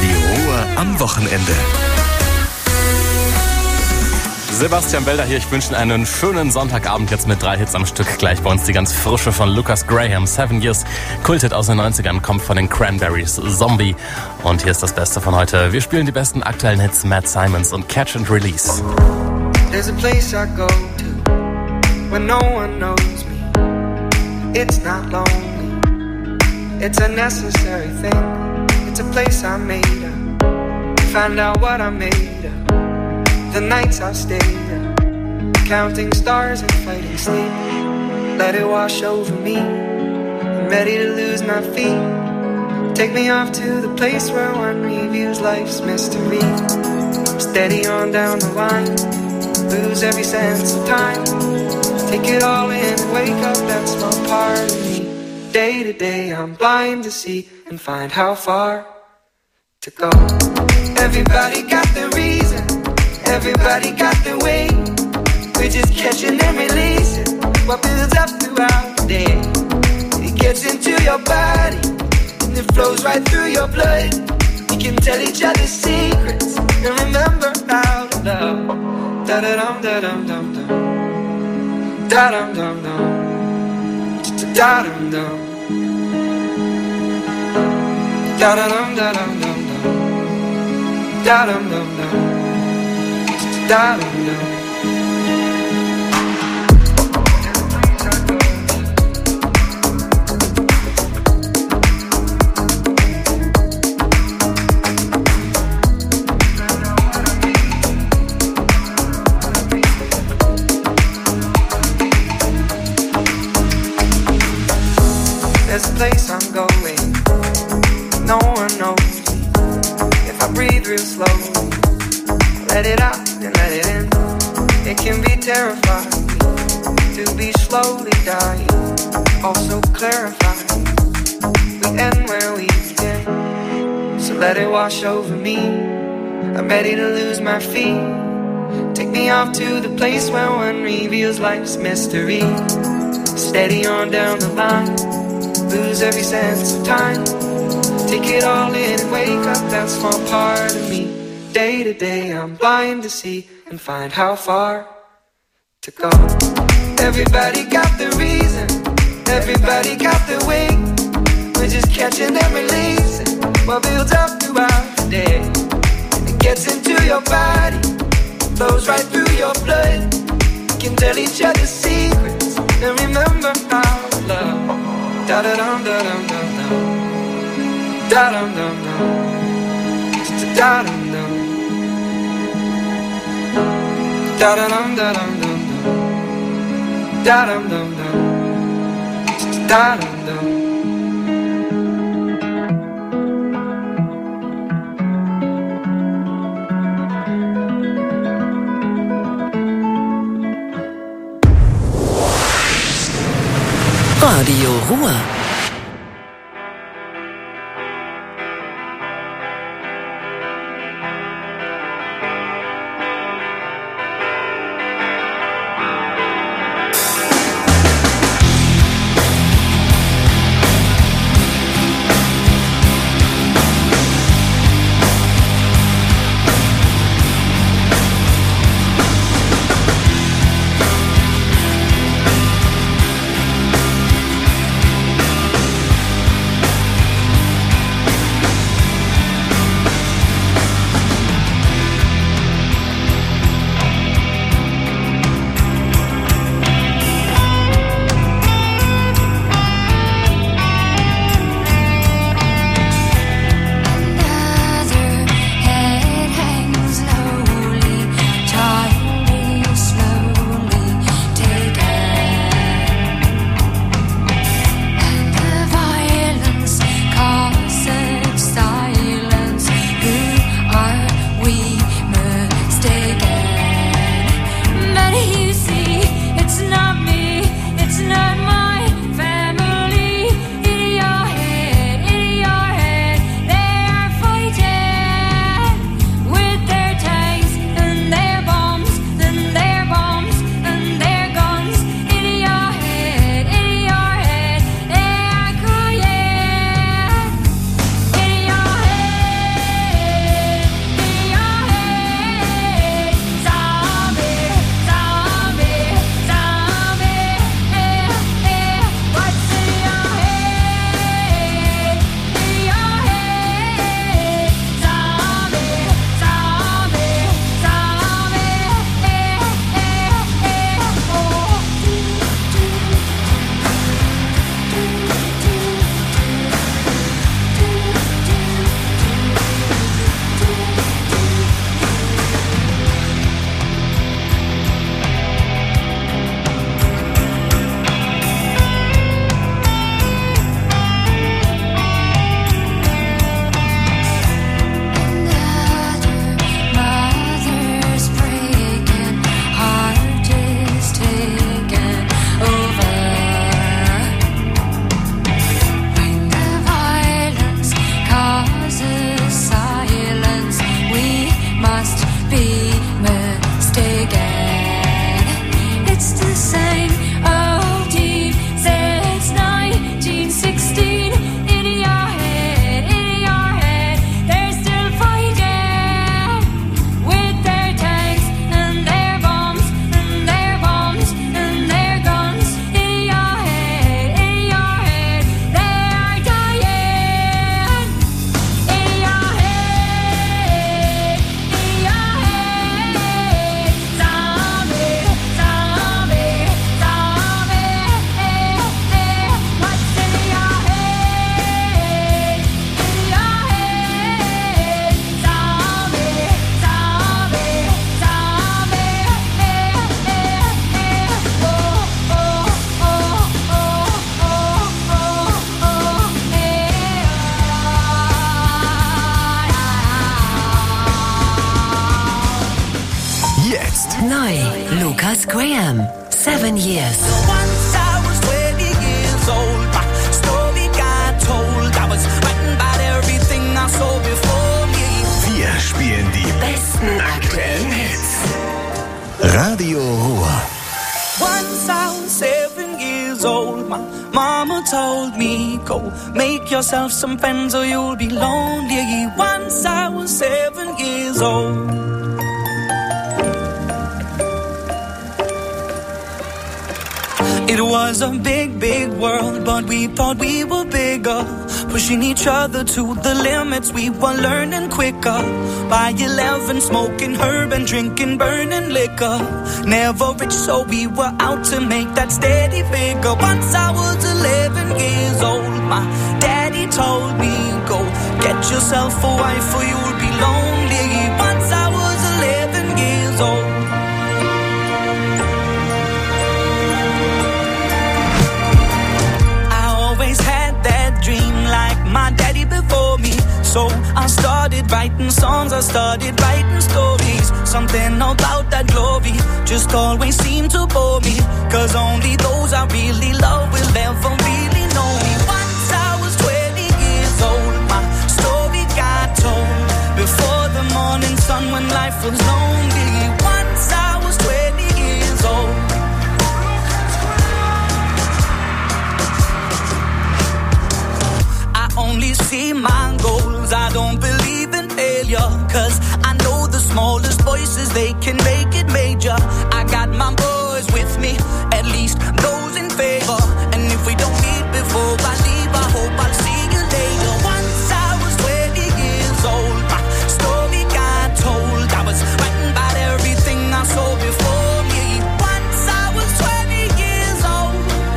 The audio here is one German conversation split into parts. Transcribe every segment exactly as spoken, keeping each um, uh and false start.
Radio Ruhr am Wochenende. Sebastian Belder hier, ich wünsche Ihnen einen schönen Sonntagabend jetzt mit drei Hits am Stück. Gleich bei uns die ganz frische von Lucas Graham, Seven Years, Kulthit aus den neunzigern, kommt von den Cranberries, Zombie. Und hier ist das Beste von heute. Wir spielen die besten aktuellen Hits, Matt Simons und Catch and Release. There's a place I go to when no one knows me. It's not lonely, it's a necessary thing. It's a place I made up, find out what I made up. The nights I've stayed up, counting stars and fighting sleep. Let it wash over me, I'm ready to lose my feet. Take me off to the place where one reviews life's mystery. Steady on down the line, lose every sense of time. Take it all in and wake up that small part of me. Day to day I'm blind to see and find how far to go. Everybody got their reason, everybody got their way. We're just catching and releasing what builds up throughout the day. It gets into your body and it flows right through your blood. We can tell each other secrets and remember how to love. Da da dum da dum dum dum, da dum dum dum, da dum dum, da da dum da dum dum dum, da dum dum dum, da dum dum. There's a place I'm going, no one knows me. If I breathe real slowly, let it out and let it in. It can be terrifying to be slowly dying, also clarifying. We end where we begin, so let it wash over me. I'm ready to lose my feet. Take me off to the place where one reveals life's mystery. Steady on down the line, lose every sense of time. Take it all in and wake up that small part of me. Day to day I'm blind to see and find how far to go. Everybody got their reason, everybody got their way. We're just catching and releasing what builds up throughout the day. It gets into your body, flows right through your blood. We can tell each other secrets and remember how to love. Da da dum da dum dum dum, da dum dum dum, da dum dum, da da dum da dum dum dum, da dum dum dum, da dum dum. Radio Ruhr. Neu, Lucas Graham, Seven Years. Once I was twenty years old, my story got told. I was frightened by everything I saw before me. Wir spielen die Besten aktuellen Hits. Radio Ruhr. Once I was seven years old, my mama told me, go make yourself some friends or you'll be lonely. Once I was seven years old. It was a big, big world, but we thought we were bigger. Pushing each other to the limits, we were learning quicker. By eleven, smoking herb and drinking burning liquor. Never rich, so we were out to make that steady figure. Once I was eleven years old, my daddy told me, go get yourself a wife or you'll be lonely. Once I was eleven years old. Had that dream like my daddy before me. So I started writing songs, I started writing stories. Something about that glory just always seemed to bore me. Cause only those I really love will ever really know me. Once I was twenty years old, my story got told. Before the morning sun when life was lonely. Once I was twenty years old. Only see my goals, I don't believe in failure. Cause I know the smallest voices, they can make it major. I got my boys with me, at least those in favor. And if we don't meet before I leave, I hope I'll see you later. Once I was twenty years old, my story got told. I was writing about everything I saw before me. Once I was twenty years old.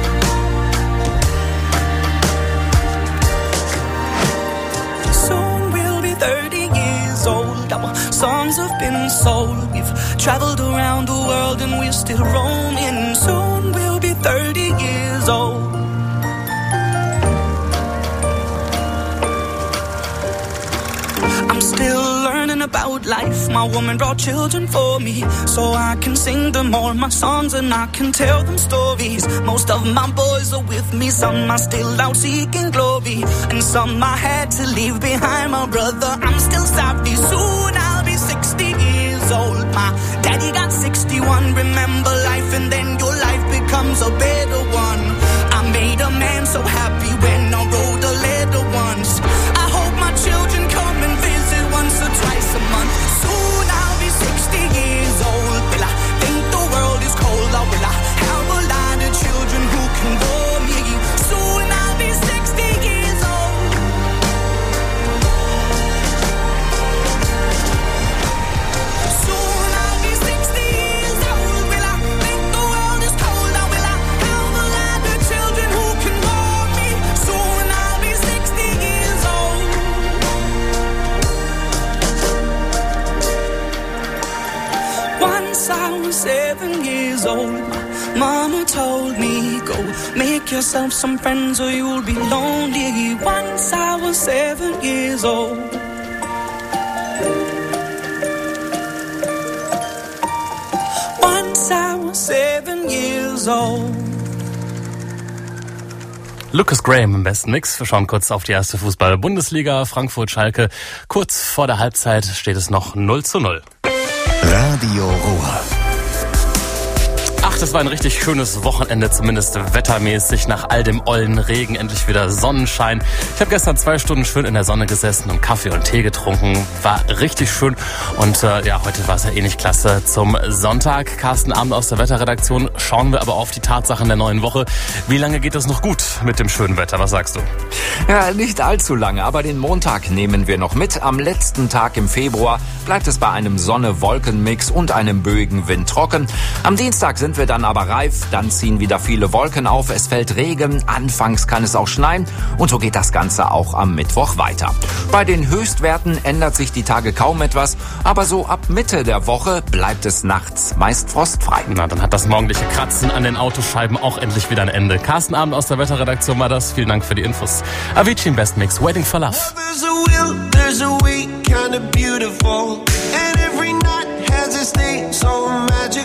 thirty years old, our songs have been sold. We've traveled around the world and we're still roaming. Soon we'll be thirty years old. I'm still learning about life. My woman brought children for me, so I can sing them all my songs and I can tell them stories. Most of my boys are with me, some are still out seeking glory, and some I had to leave behind. My brother, I'm still sorry. Soon I'll be sixty years old. My daddy got sixty-one. Remember life and then your life becomes a better one. I made a man so happy when I wrote a letter once. I hope my children come and visit once or twice a month. Soon I'll be sixty years old. Will I think the world is cold, or will I have a lot of children who can bore me? Soon I'll be sixty years old. Soon I'll be sixty years old. Will I think the world is cold, or will I have a lot of children who can bore me? Soon I'll be sixty years old. Once I was seven years old, my mama told me, go make yourself some friends or you'll be lonely. Once I was seven years old. Once I was seven years old. Lucas Graham im besten Mix. Wir schauen kurz auf die erste Fußball-Bundesliga. Frankfurt-Schalke. Kurz vor der Halbzeit steht es noch null zu null. Radio Ruhr. Ach, das war ein richtig schönes Wochenende, zumindest wettermäßig. Nach all dem ollen Regen endlich wieder Sonnenschein. Ich habe gestern zwei Stunden schön in der Sonne gesessen und Kaffee und Tee getrunken. War richtig schön. Und äh, ja, heute war es ja eh nicht klasse. Zum Sonntag, Carsten Abend aus der Wetterredaktion, schauen wir aber auf die Tatsachen der neuen Woche. Wie lange geht es noch gut mit dem schönen Wetter? Was sagst du? Ja, nicht allzu lange, aber den Montag nehmen wir noch mit. Am letzten Tag im Februar bleibt es bei einem Sonne-Wolken-Mix und einem böigen Wind trocken. Am Dienstag sind wir dann aber reif, dann ziehen wieder viele Wolken auf, es fällt Regen, anfangs kann es auch schneien und so geht das Ganze auch am Mittwoch weiter. Bei den Höchstwerten ändert sich die Tage kaum etwas, aber so ab Mitte der Woche bleibt es nachts meist frostfrei. Na, dann hat das morgendliche Kratzen an den Autoscheiben auch endlich wieder ein Ende. Carsten Abend aus der Wetterredaktion war das. Vielen Dank für die Infos. Avicii im Best Mix, Waiting for Love. There's a will, there's a way, kind of beautiful. And every night has its day, so magical.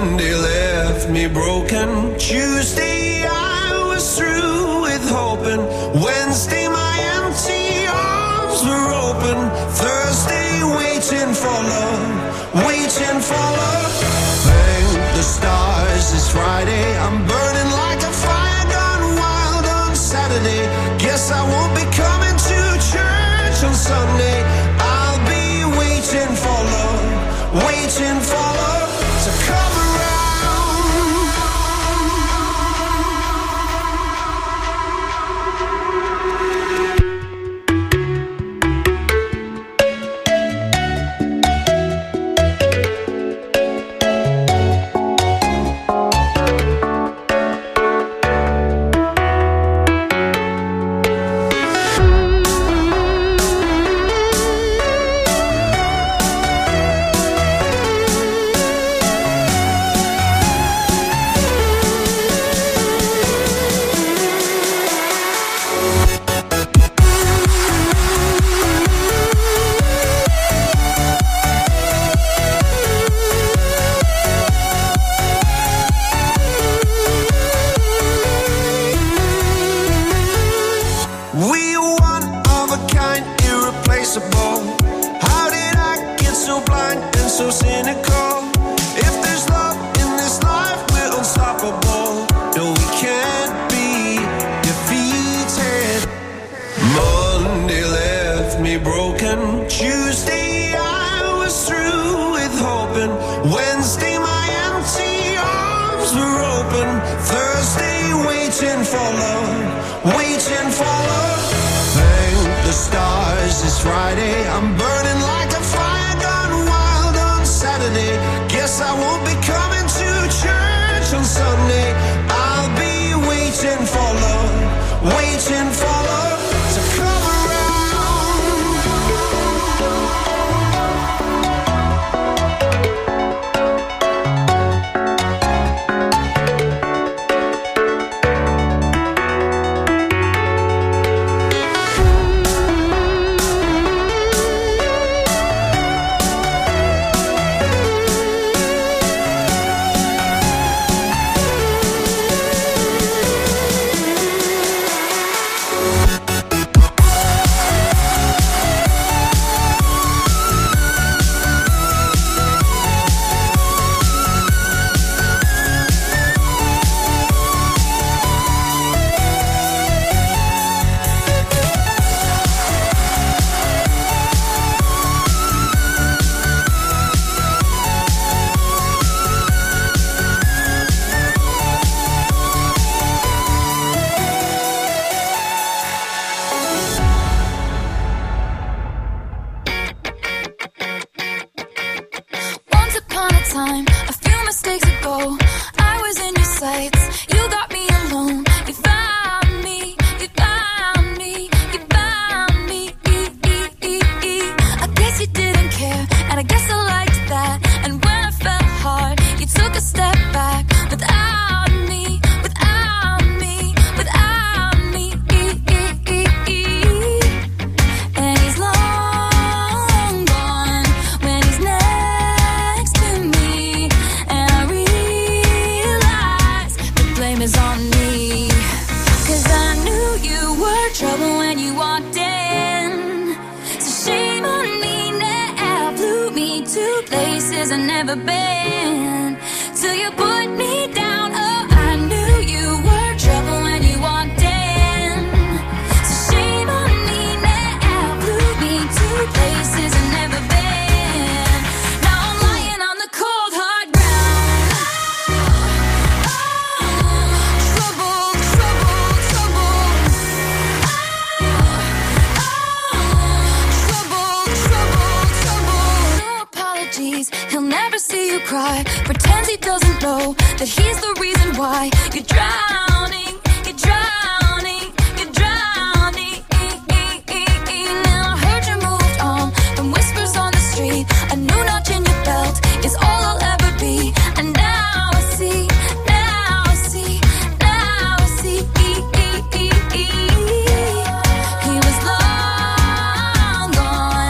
Monday left me broken. Tuesday I was through with hoping. Wednesday my empty arms were open. Thursday waiting for love, waiting for love. Thank the stars it's Friday. I'm burning like a fire gone wild on Saturday. Guess I won't be coming to church on Sunday. I'll be waiting for love, waiting for love to come around.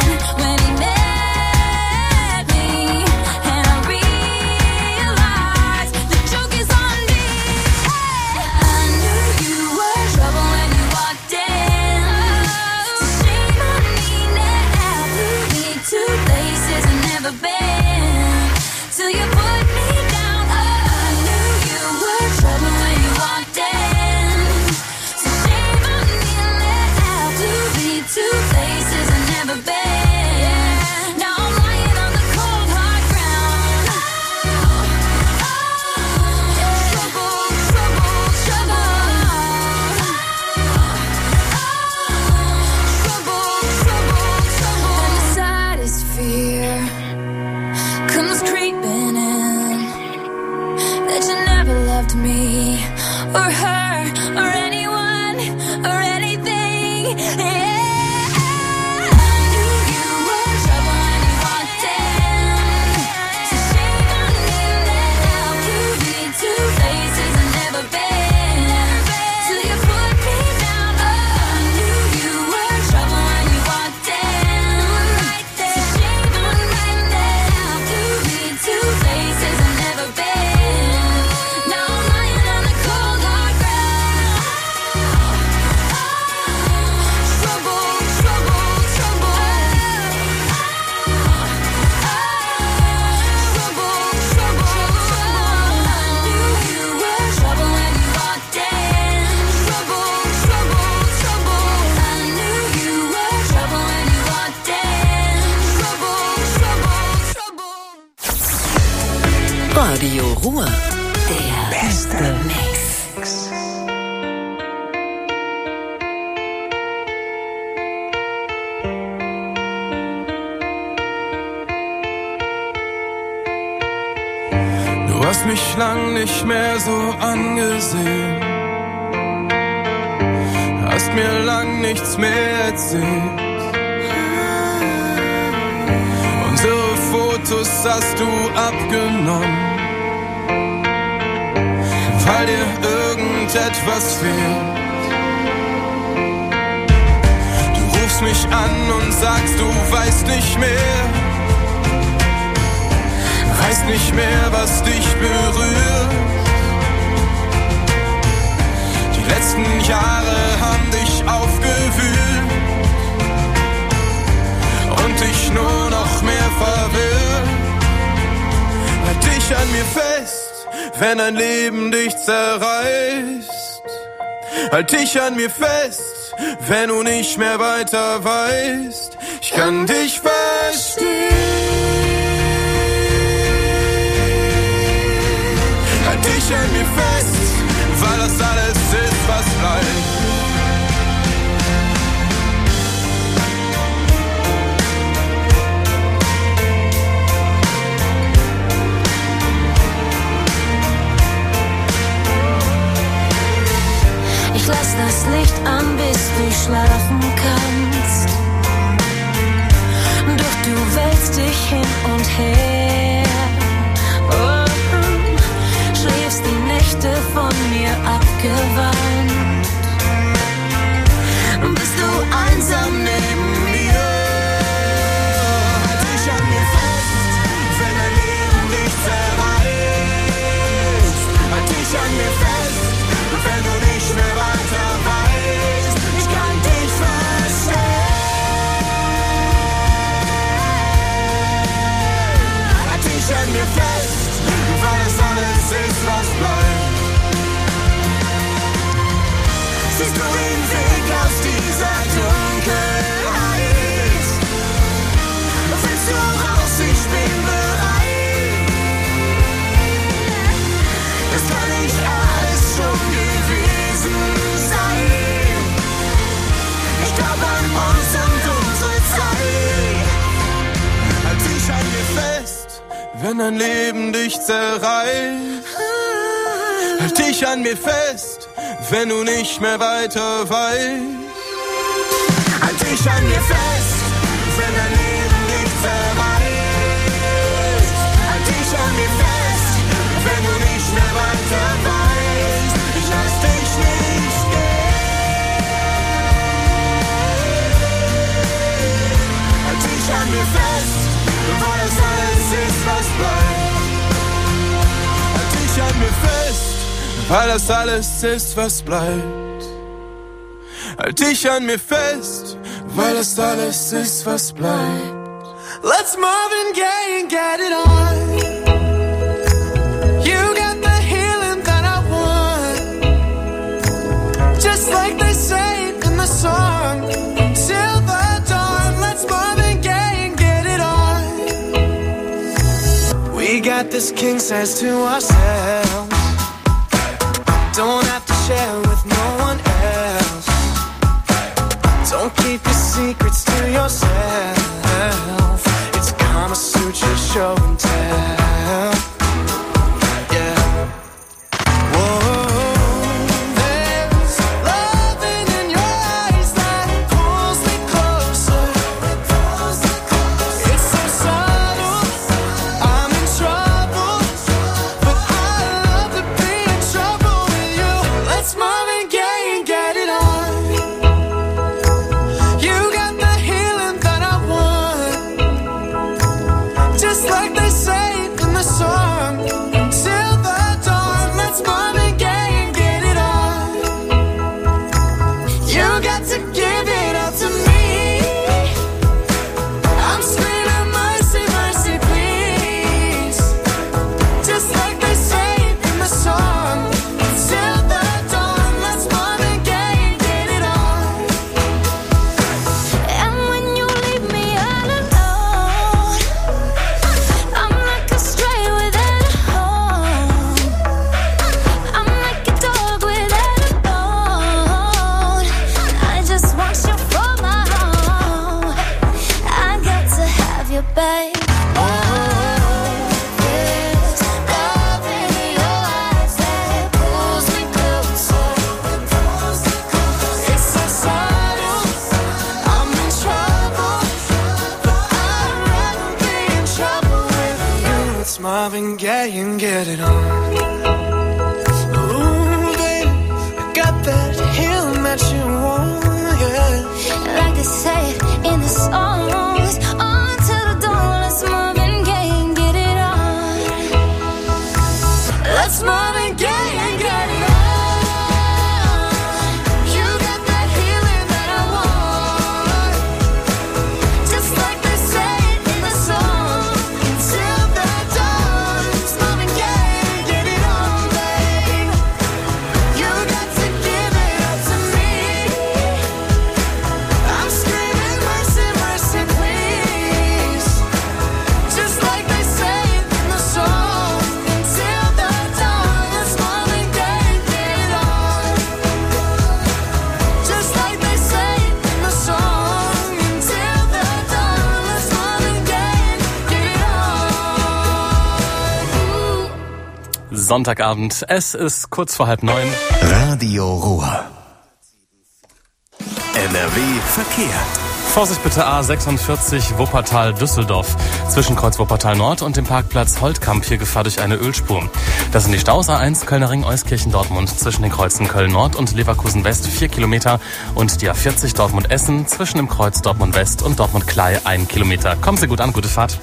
When he met me, and I realized loved me or her or anyone or anything. Yeah. Radio Ruhr, der beste Mix. Du hast mich lang nicht mehr so angesehen, hast mir lang nichts mehr erzählt. Unsere Fotos hast du abgenommen, weil dir irgendetwas fehlt. Du rufst mich an und sagst, du weißt nicht mehr, weißt nicht mehr, was dich berührt. Die letzten Jahre haben dich aufgewühlt und dich nur noch mehr verwirrt. Halt dich an mir fest, wenn ein Leben dich zerreißt. Halt dich an mir fest, wenn du nicht mehr weiter weißt. Ich kann dich verstehen. Halt dich an mir fest, weil das alles ist, was bleibt. Ich lass das Licht an, bis du schlafen kannst. Doch du wälzt dich hin und her. Oh, schläfst die Nächte von mir abgewandt. Bist du einsam neben mir? Halt dich an mir fest, wenn dein Leben dich zerreißt. Halt dich an mir fest, wenn du nicht mehr weiter weißt. Ich kann dich verstehen. Halt dich an mir fest, weil es alles ist, was bleibt. Siehst du den Weg aus dieser Dunkelheit? Willst du raus? Ich bin bereit. Das kann nicht alles schon gewesen sein. Ich glaub an uns und unsere Zeit. Halt dich an mir fest, wenn dein Leben dich zerreißt. Halt dich an mir fest, wenn du nicht mehr weiter weißt. Halt dich an mir fest, wenn dein Leben dich zerreißt. Halt dich an mir fest, wenn du nicht mehr weiter weißt. Ich lass dich nicht gehen. Halt dich an mir fest, weil das alles ist, was bleibt. Halt dich an mir fest, weil das alles ist, was bleibt. Halt dich an mir fest, weil das alles ist, was bleibt. Let's Marvin Gaye and get it on. You got the healing that I want, just like they say in the song. Till the dawn, let's Marvin Gaye and get it on. We got this king size to ourselves. Don't have to share with no one else. Don't keep your secrets to yourself. It's Kama Sutra show and tell. Yeah. Whoa. Marvin Gaye and get it on. Ooh, baby, I got that healing that you want, yeah. Like they say it in the songs, on to the dawn. Let's Marvin Gaye and get it on. Let's Marvin Gaye and get it on. Sonntagabend, es ist kurz vor halb neun. Radio Ruhr. N R W Verkehr. Vorsicht bitte A sechsundvierzig Wuppertal-Düsseldorf. Zwischen Kreuz Wuppertal Nord und dem Parkplatz Holtkamp hier Gefahr durch eine Ölspur. Das sind die Staus A eins Kölner Ring Euskirchen-Dortmund zwischen den Kreuzen Köln Nord und Leverkusen West vier Kilometer und die A vierzig Dortmund-Essen zwischen dem Kreuz Dortmund West und Dortmund-Klei ein Kilometer. Kommen Sie gut an, gute Fahrt.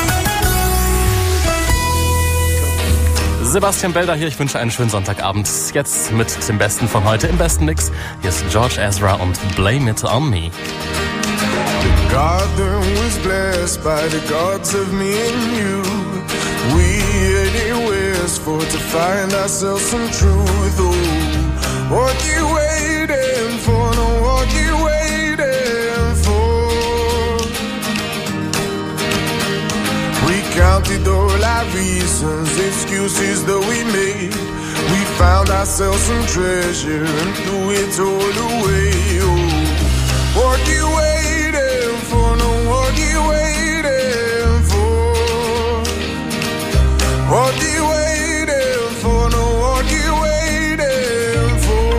Sebastian Belder hier, ich wünsche einen schönen Sonntagabend. Jetzt mit dem Besten von heute im besten Mix. Hier ist George Ezra und Blame It On Me. The garden was blessed by the gods of me and you. We anywhere for to find ourselves some truth. Oh, what you waiting for? No, what you waiting for? We counted all our reasons, excuses that we made. We found ourselves some treasure and threw it all away. Oh, what you waiting for? No, what you waiting for? What you waiting for? No, what you waiting for?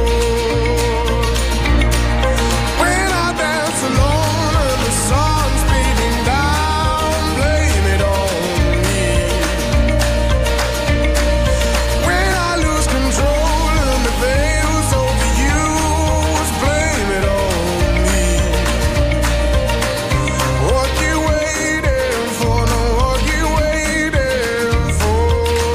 When I dance alone and the sun's beating down, blame it on me. When I lose control and the veil's overused, blame it on me. What you waiting for? No, what you waiting for?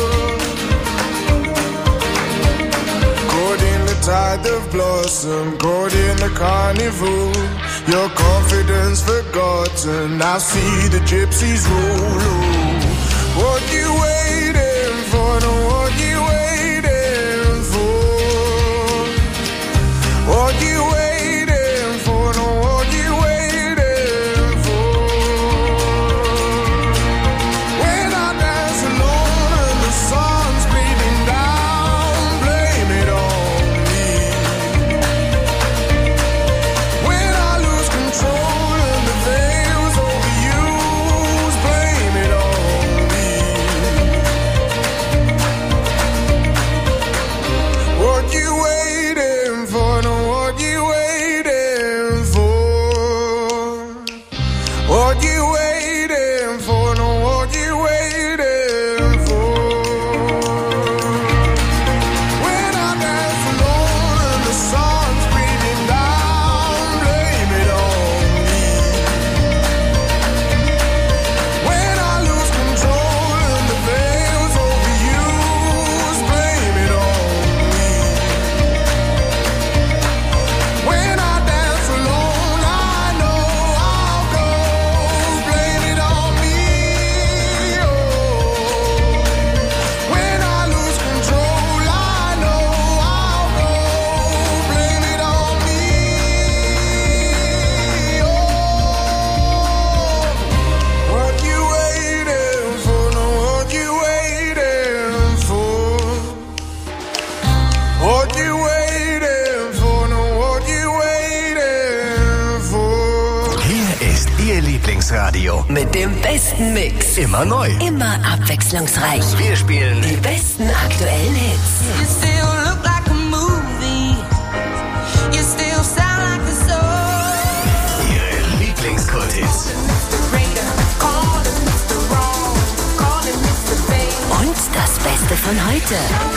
Caught in the tide of blossom, caught in the carnival. Your confidence forgotten, I see the gypsies roll. Oh, what you waiting for? No, what you waiting for? What you waiting for? No, what you waiting for? When I dance alone and the sun's beating down, blame it on me. When I lose control and the veil's overused, blame it on me. What you waiting for? No, what you waiting for? What you waiting for? No, what you waiting for? When I dance alone and the sun's beating down, blame it on me. When I lose control and the veil's overused, blame it on me. When I dance alone, I know I'll go, blame it on me. Oh, when I lose control, I know I'll go, blame it on me. Oh, what you waiting for? No, what you waiting for? What you waiting for? No, what you waiting for? Hier ist Ihr Lieblingsradio. Mit dem besten Mix. Immer neu. Immer abwechslungsreich. Wir spielen Die besten aktuellen Hits. You still look like a movie. You still sound like the soul. Ihre Lieblingskulthits. Mister Raider, calling Mister Wrong, calling Mister Baby. von heute.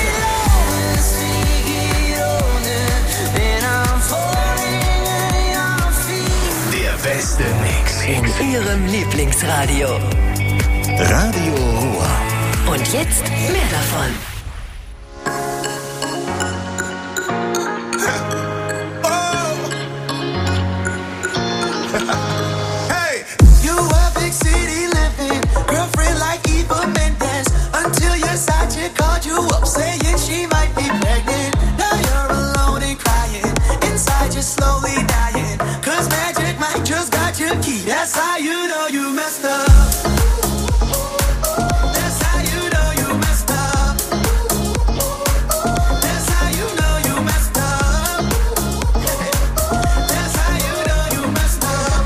Der beste Mix In Ihrem Lieblingsradio. Radio Ruhr. Und jetzt mehr davon. Hey, you a big city living girlfriend like Eva Mendes until your side chick called you up saying she might be pregnant. Now you're alone and crying inside, you're slowly dying. Cause Magic Mike just got your key. That's how you know you messed up. That's how you know you messed up. That's how you know you messed up. That's how you know you messed up.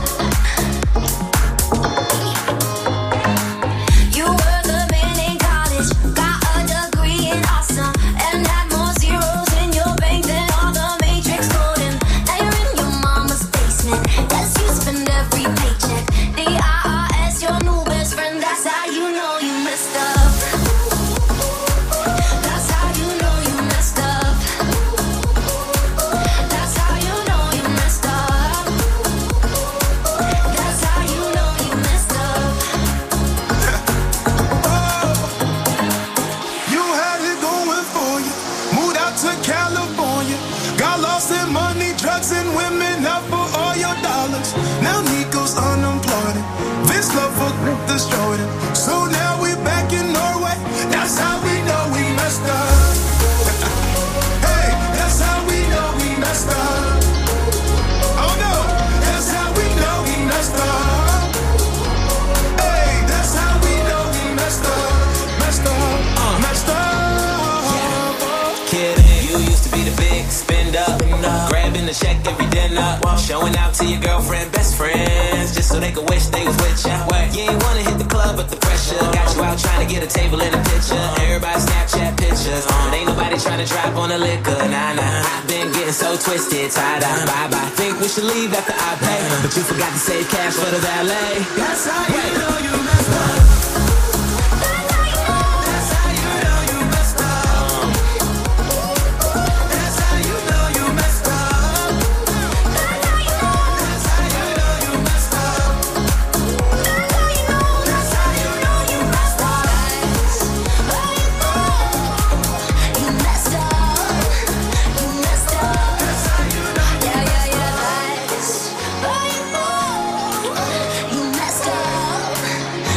You were the man in college, got a degree in awesome, and had more zeros in your bank than all the Matrix coding. Now you're in your mama's basement, guess you spend every paycheck. The I R S, your new best friend, that's how you know you messed up. That's how you know you messed up. That's how you know you messed up. That's how you know you messed up. You had it going for you. Moved out to California. Got lost in money, drugs, and women out for all your dollars. Now Nico's unemployed. This love for destroyed him. So now we back in Norway. That's how we know we messed up. Hey, that's how we know we messed up. Oh no, that's how we know we messed up. Hey, that's how we know we messed up. Messed up, messed up. Kidding, you used to be the big spender, grabbing the check every dinner, showing out to your girlfriend, best friends, just so they could wish they was with ya. You ain't wanna hit the club, but the pressure got you out trying to get a table in a picture. Everybody Snapchat pictures, but ain't nobody trying to drop on the liquor. Nah, nah, I've been getting so twisted, tied up. Bye bye. Think we should leave after I pay, but you forgot to save cash for the valet. That's how you know you messed up. That's how you know you messed up. That's how you know you messed up. That's how you know you messed up. That's how you know you messed up. You messed up. You messed up. That's how you know. Yeah, yeah, yeah. That's why you know you messed up.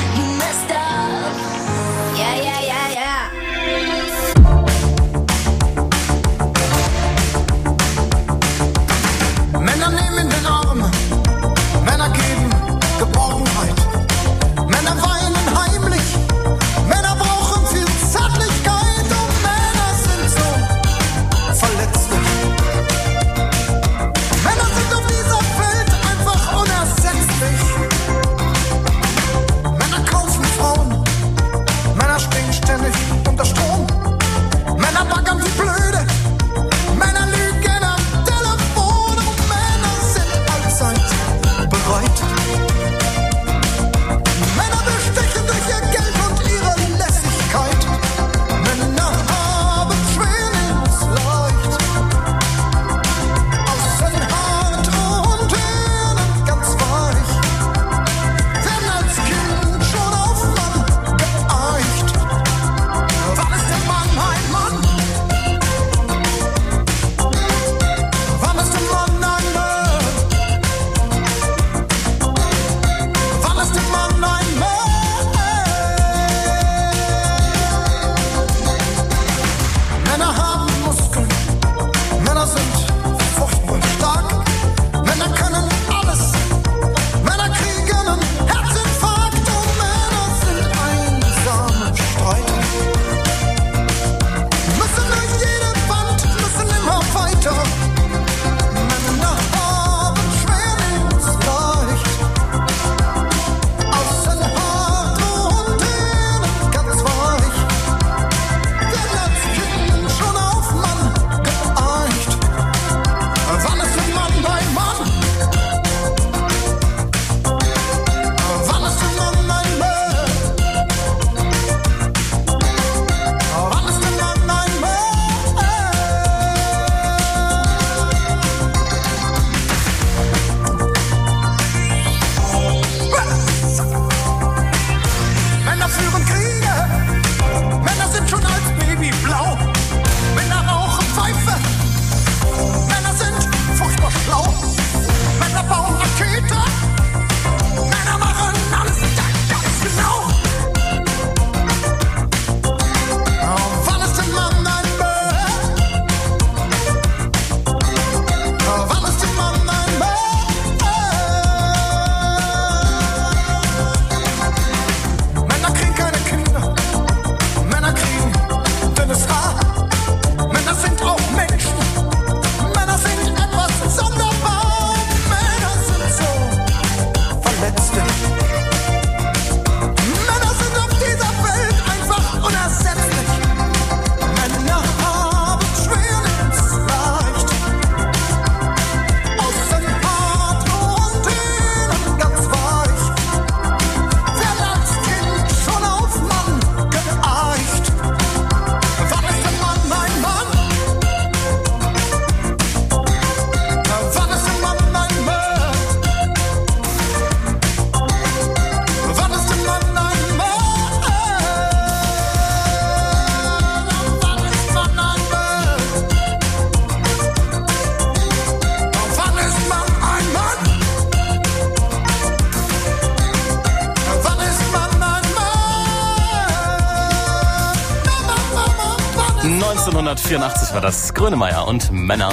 neunzehnhundertvierundachtzig war das. Grönemeyer und Männer.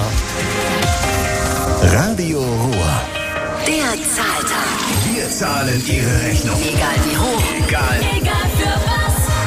Radio Ruhr. Der Zahltag. Wir zahlen Ihre Rechnung. Egal wie hoch. Egal. Egal für was.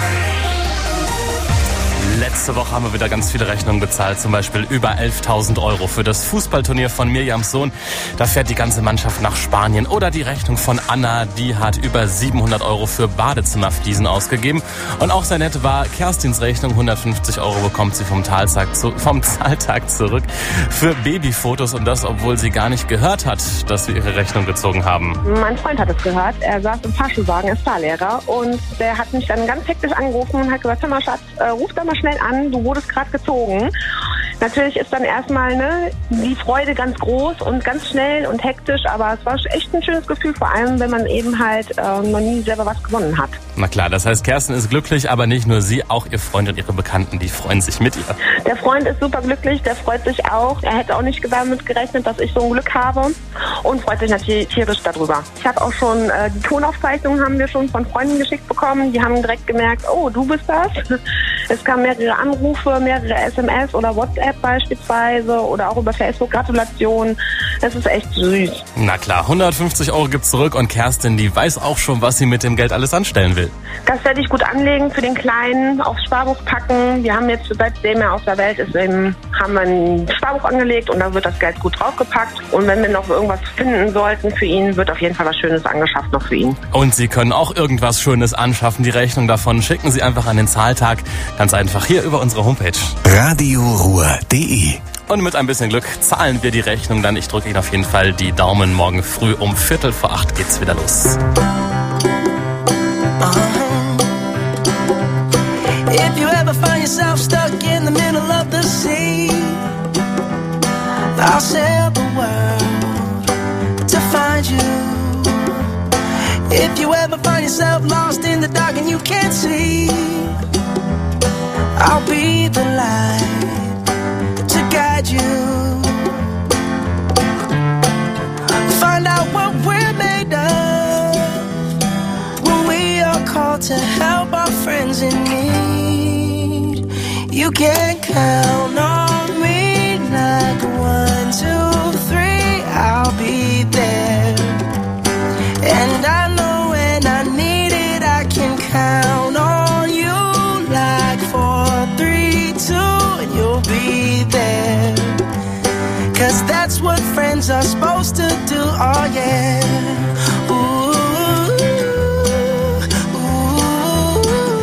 Letzte Woche haben wir wieder ganz viele Rechnungen bezahlt, zum Beispiel über elftausend Euro für das Fußballturnier von Mirjams Sohn. Da fährt die ganze Mannschaft nach Spanien. Oder die Rechnung von Anna, die hat über siebenhundert Euro für Badezimmerfliesen ausgegeben. Und auch sehr nett war Kerstins Rechnung, hundertfünfzig Euro bekommt sie vom, Zahltag zu, vom Zahltag zurück für Babyfotos. Und das, obwohl sie gar nicht gehört hat, dass wir ihre Rechnung gezogen haben. Mein Freund hat es gehört. Er saß im Fahrschulwagen, er ist Fahrlehrer. Und der hat mich dann ganz hektisch angerufen und hat gesagt, hör mal Schatz, äh, ruf da mal schnell an, du wurdest gerade gezogen. Natürlich ist dann erstmal ne, die Freude ganz groß und ganz schnell und hektisch, aber es war echt ein schönes Gefühl, vor allem wenn man eben halt äh, noch nie selber was gewonnen hat. Na klar, das heißt, Kerstin ist glücklich, aber nicht nur sie, auch ihr Freund und ihre Bekannten, die freuen sich mit ihr. Der Freund ist super glücklich, der freut sich auch. Er hätte auch nicht damit gerechnet, dass ich so ein Glück habe und freut sich natürlich tierisch darüber. Ich habe auch schon, äh, die Tonaufzeichnungen haben wir schon von Freunden geschickt bekommen. Die haben direkt gemerkt, oh, du bist das. Es kamen mehrere Anrufe, mehrere S M S oder WhatsApp beispielsweise oder auch über Facebook Gratulation. Es ist echt süß. Na klar, hundertfünfzig Euro gibt's zurück und Kerstin, die weiß auch schon, was sie mit dem Geld alles anstellen will. Das werde ich gut anlegen für den Kleinen, aufs Sparbuch packen. Wir haben jetzt, seitdem er auf der Welt ist, eben, haben wir ein Sparbuch angelegt und da wird das Geld gut draufgepackt. Und wenn wir noch irgendwas finden sollten für ihn, wird auf jeden Fall was Schönes angeschafft noch für ihn. Und Sie können auch irgendwas Schönes anschaffen. Die Rechnung davon schicken Sie einfach an den Zahltag. Ganz einfach hier über unsere Homepage. Radio Ruhr punkt de. Und mit ein bisschen Glück zahlen wir die Rechnung dann. Ich drücke Ihnen auf jeden Fall die Daumen. Morgen früh um Viertel vor acht geht's wieder los. If you ever find yourself stuck in the middle of the sea, I'll sail the world to find you. If you ever find yourself lost in the dark and you can't see, I'll be the light to guide you. Find out what we're made of when we are called to help our friends in need. You can count on me like one, two, three, I'll be there. And I know when I need it, I can count on you like four, three, two, and you'll be there. Cause that's what friends are supposed to do, oh yeah. Ooh, ooh,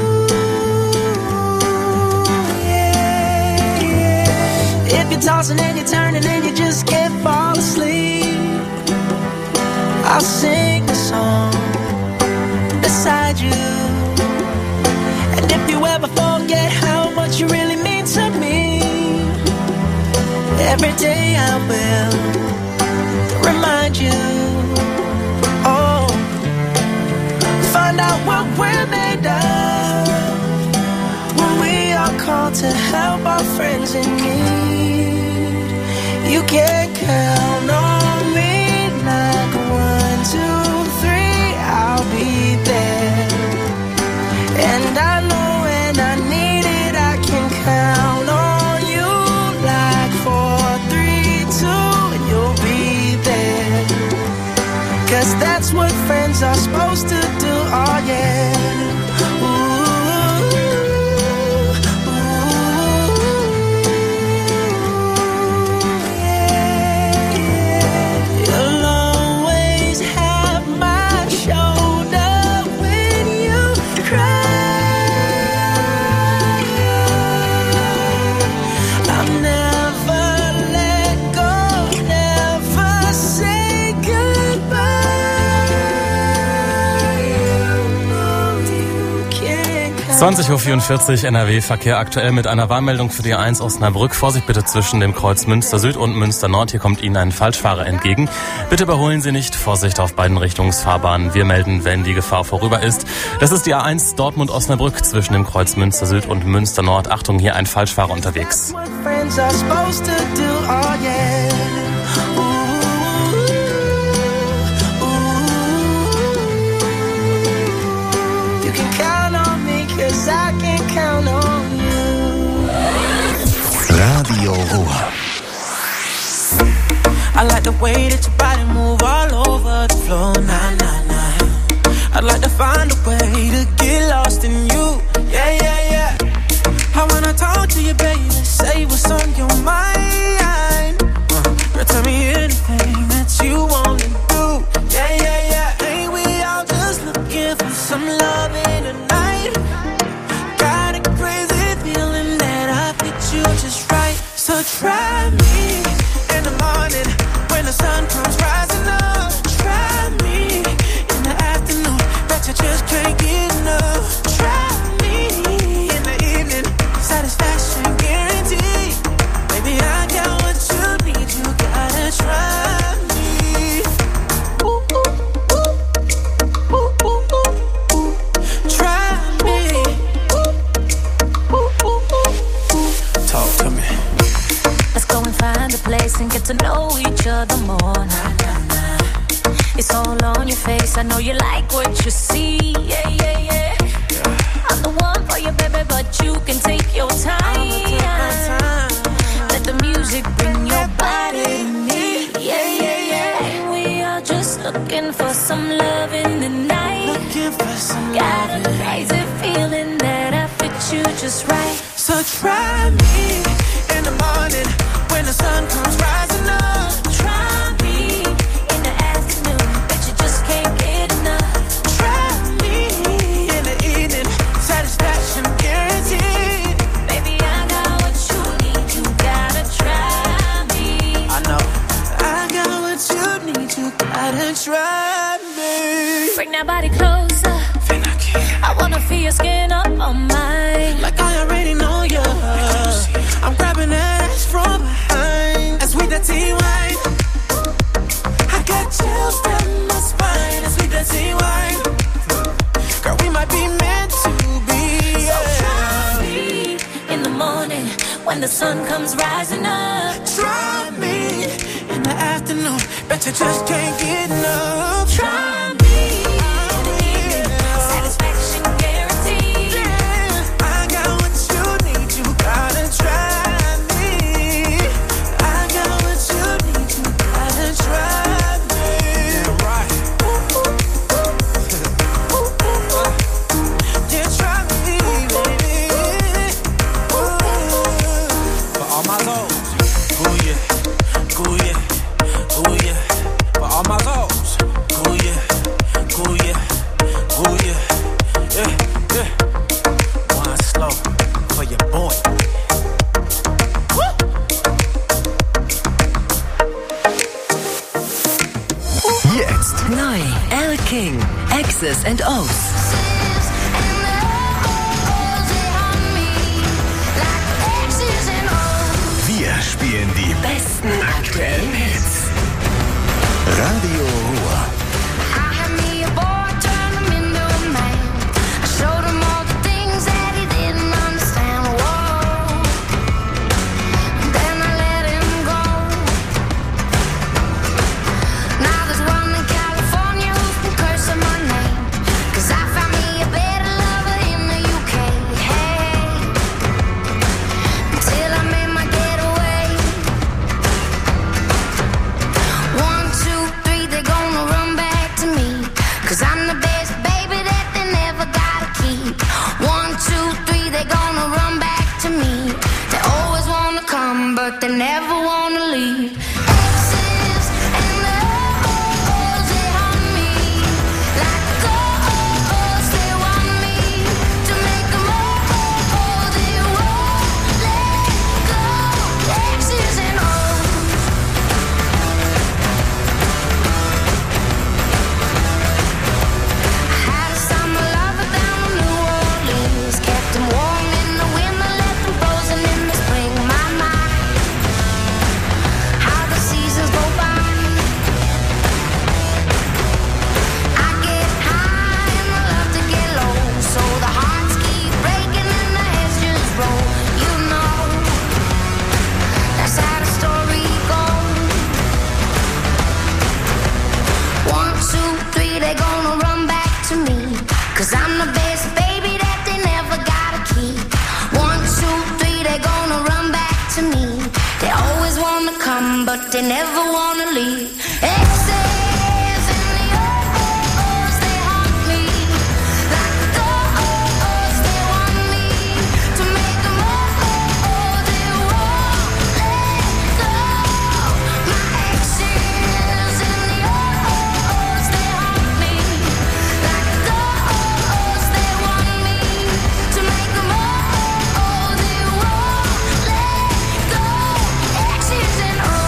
yeah, yeah. If you're tossing and you're turning and you just can't fall asleep, I'll sing a song beside you. And if you ever forget how much you really mean to me, every day I will remind you. Oh, find out what we're made of when we are called to help our friends in need. You can count on me like one, two, three, I'll be there. And I know when I need it, I can count on you like four, three, two, and you'll be there. Cause that's what friends are supposed to do, oh yeah. zwanzig Uhr vierundvierzig N R W-Verkehr aktuell mit einer Warnmeldung für die A eins Osnabrück. Vorsicht bitte zwischen dem Kreuz Münster Süd und Münster Nord. Hier kommt Ihnen ein Falschfahrer entgegen. Bitte überholen Sie nicht. Vorsicht auf beiden Richtungsfahrbahnen. Wir melden, wenn die Gefahr vorüber ist. Das ist die A eins Dortmund-Osnabrück zwischen dem Kreuz Münster Süd und Münster Nord. Achtung, hier ein Falschfahrer unterwegs. I can count on you. Radio Ruhr. I like the way that your body move all over the floor, nah, nah, nah. I'd like to find a way to get lost in you, yeah, yeah, yeah. I wanna talk to you, baby, say what's on your mind. uh, Girl, tell me anything that you wanna do, yeah, yeah, yeah. Ain't we all just looking for some love in the night? Got a crazy feeling that I fit you just right. So try me in the morning when the sun comes rising up. Try me in the afternoon, bet you just can't get enough. Try me in the evening, satisfaction guaranteed. Baby, I got what you need, you gotta try me. Ooh, ooh, ooh. Ooh, ooh, ooh, ooh. Try me. Ooh, ooh, ooh, ooh. Talk to me. Let's go and find a place and get to know each other more. Nah, nah, nah. It's all on your face, I know you like what you see. Yeah, yeah, yeah. I'm the one for you, baby, but you can take your time. Let the music bring your body to me. Yeah, yeah, yeah. We are just looking for some love in the night. Looking for some Got love. a crazy feeling that I fit you just right. So try me in the morning when the sun comes rising up. Try me in the afternoon, but you just can't get enough. Try me in the evening, satisfaction guaranteed. Baby, I got what you need, you gotta try me. I know. I got what you need, you gotta try me. Bring that body closer, I wanna feel your skin up on mine. Like I already know you. I'm grabbing that ass from behind. As with the T-wine, I got chills down my spine. As with the T-wine, girl, we might be meant to be. So try me in the morning when the sun comes rising up. Try me in the afternoon, bet you just can't get enough. Try me in the evening, satisfaction guaranteed. Yeah, I got what you need, you gotta try me. I got what you need, you gotta try me. Yeah, right. Ooh, ooh, ooh. Ooh, ooh, ooh. Yeah, try me, baby. Ooh. For all my lows, ooh yeah, ooh yeah, ooh yeah. For all my lows, ooh yeah, ooh yeah, ooh yeah, yeah, yeah. One slow for your boy. Jetzt Neu. Elle King. X's and O's. wir spielen die Besten aktuellen Hits. Radio Ruhr. But they never wanna leave. Cause I'm the best baby that they never gotta keep. One, two, three, they gonna run back to me. wanna come, but they never wanna leave. Exes and the oh-ohs, they haunt me. Like the oh-ohs, they want me to make them oh-oh, they won't let go. My exes and the oh-ohs, they haunt me. Like the oh-ohs, they want me to make them oh-oh, they won't let go. Exes and oh.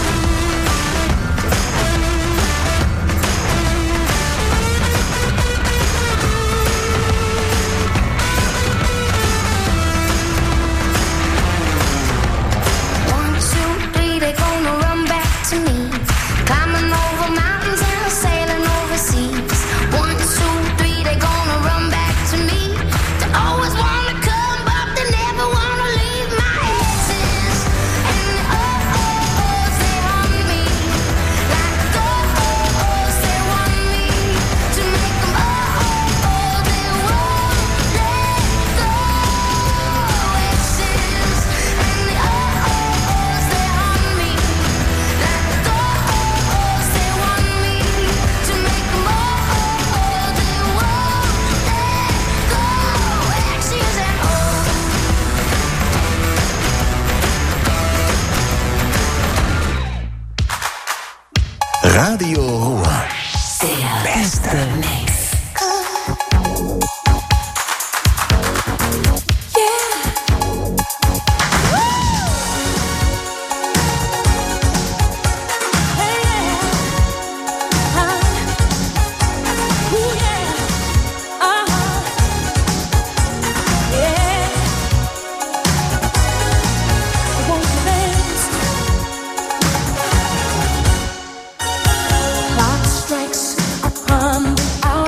One, two, three, they gonna run back to me. Climbing over mountains and sailing over seas. One, two, three, they gonna run back to me. They always wanna come, but they never wanna leave. My exes and the oh-ohs, they haunt me. Like the oh-ohs, they want me to make them oh-oh, they won't let go. Exes and the oh-ohs, they haunt me. Like the oh-ohs, they want me to make them oh-oh, they won't let go. Exes and oh. Radio Ruhr. Der beste Mix. Clock strikes upon the hour.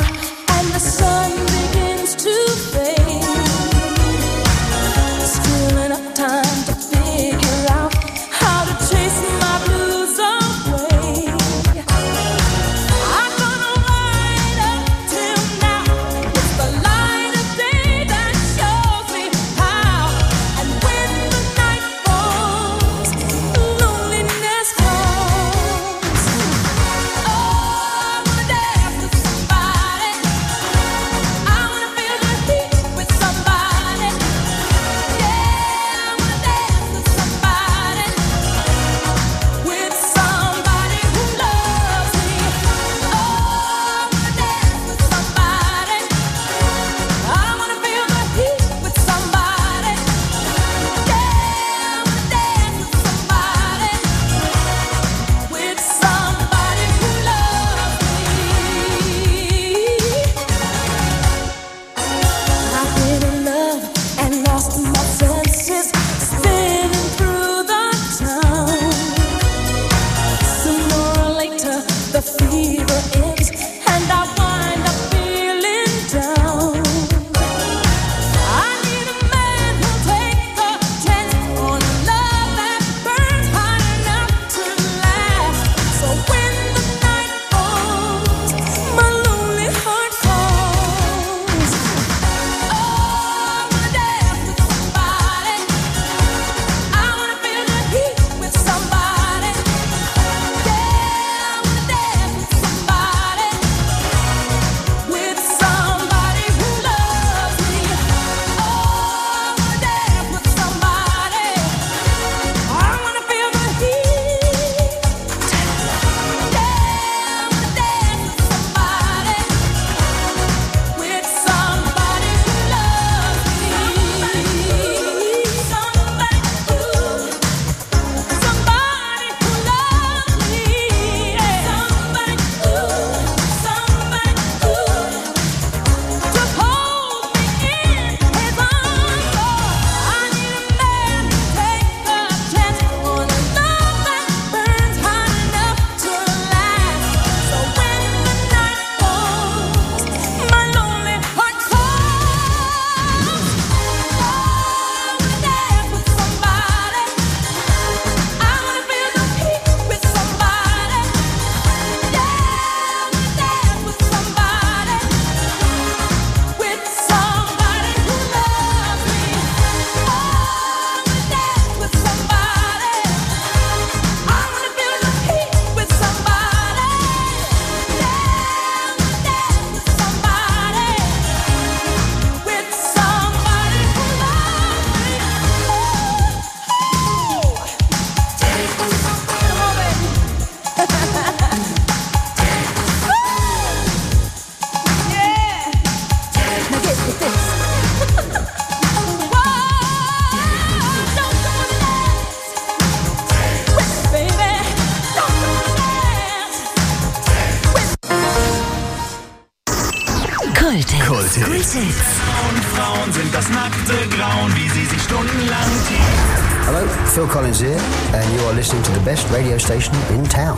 Kulthits. Und Frauen sind das nackte Grauen, wie sie sich stundenlang ziehen. Hello, Phil Collins here, and you are listening to the best radio station in town.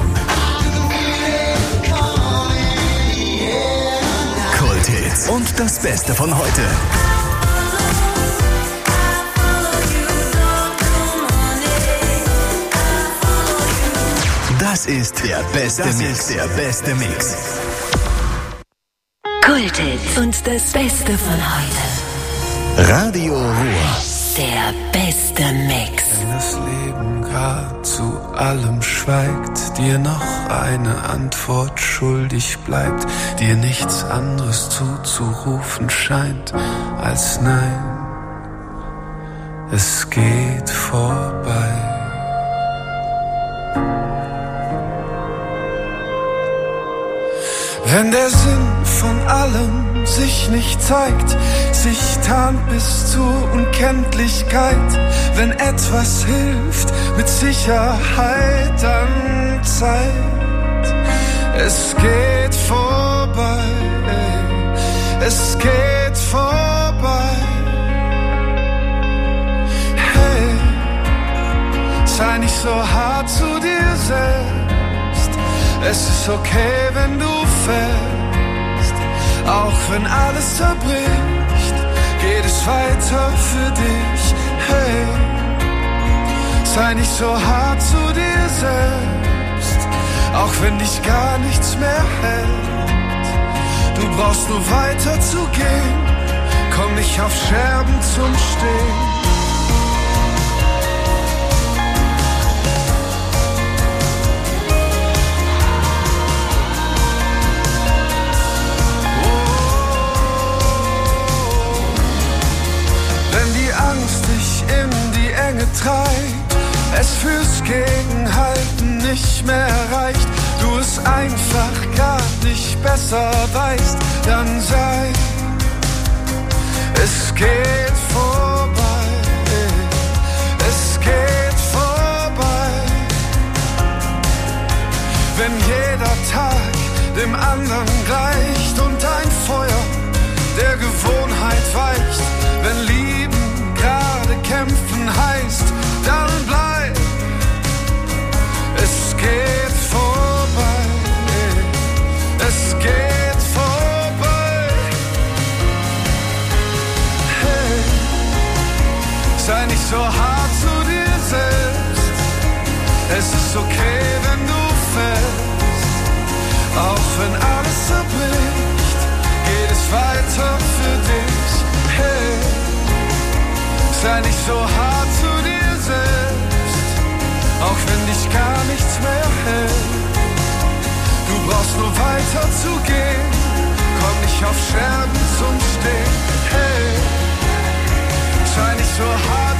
Kulthits und das Beste von heute. Das ist der beste das Mix, der beste Mix. Kulthits und das Beste von heute. Radio Ruhr. Der beste Mix. Wenn das Leben grad zu allem schweigt, dir noch eine Antwort schuldig bleibt, dir nichts anderes zuzurufen scheint als Nein, es geht vorbei. Wenn der Sinn von allem sich nicht zeigt, sich tarnt bis zur Unkenntlichkeit, wenn etwas hilft, mit Sicherheit dann Zeit. Es geht vorbei, es geht vorbei. Hey, sei nicht so hart zu dir selbst, es ist okay, wenn du fällst, auch wenn alles zerbricht, geht es weiter für dich. Hey, sei nicht so hart zu dir selbst, auch wenn dich gar nichts mehr hält. Du brauchst nur weiter zu gehen, komm nicht auf Scherben zum Stehen. Treibt, es fürs Gegenhalten nicht mehr reicht, du es einfach grad nicht besser weißt, dann sei, es geht vorbei, es geht vorbei. Wenn jeder Tag dem anderen gleicht und ein Feuer der Gewohnheit weicht, wenn Lieben gerade kämpfen heißt, dann bleib, es geht vorbei, es geht vorbei. Hey, sei nicht so hart zu dir selbst, es ist okay, wenn du fällst, auch wenn alles zerbricht, geht es weiter für dich. Hey, sei nicht so hart zu dir selbst, auch wenn dich gar nichts mehr hält. Du brauchst nur weiter zu gehen, komm nicht auf Scherben zum Stehen. Hey, sei nicht so hart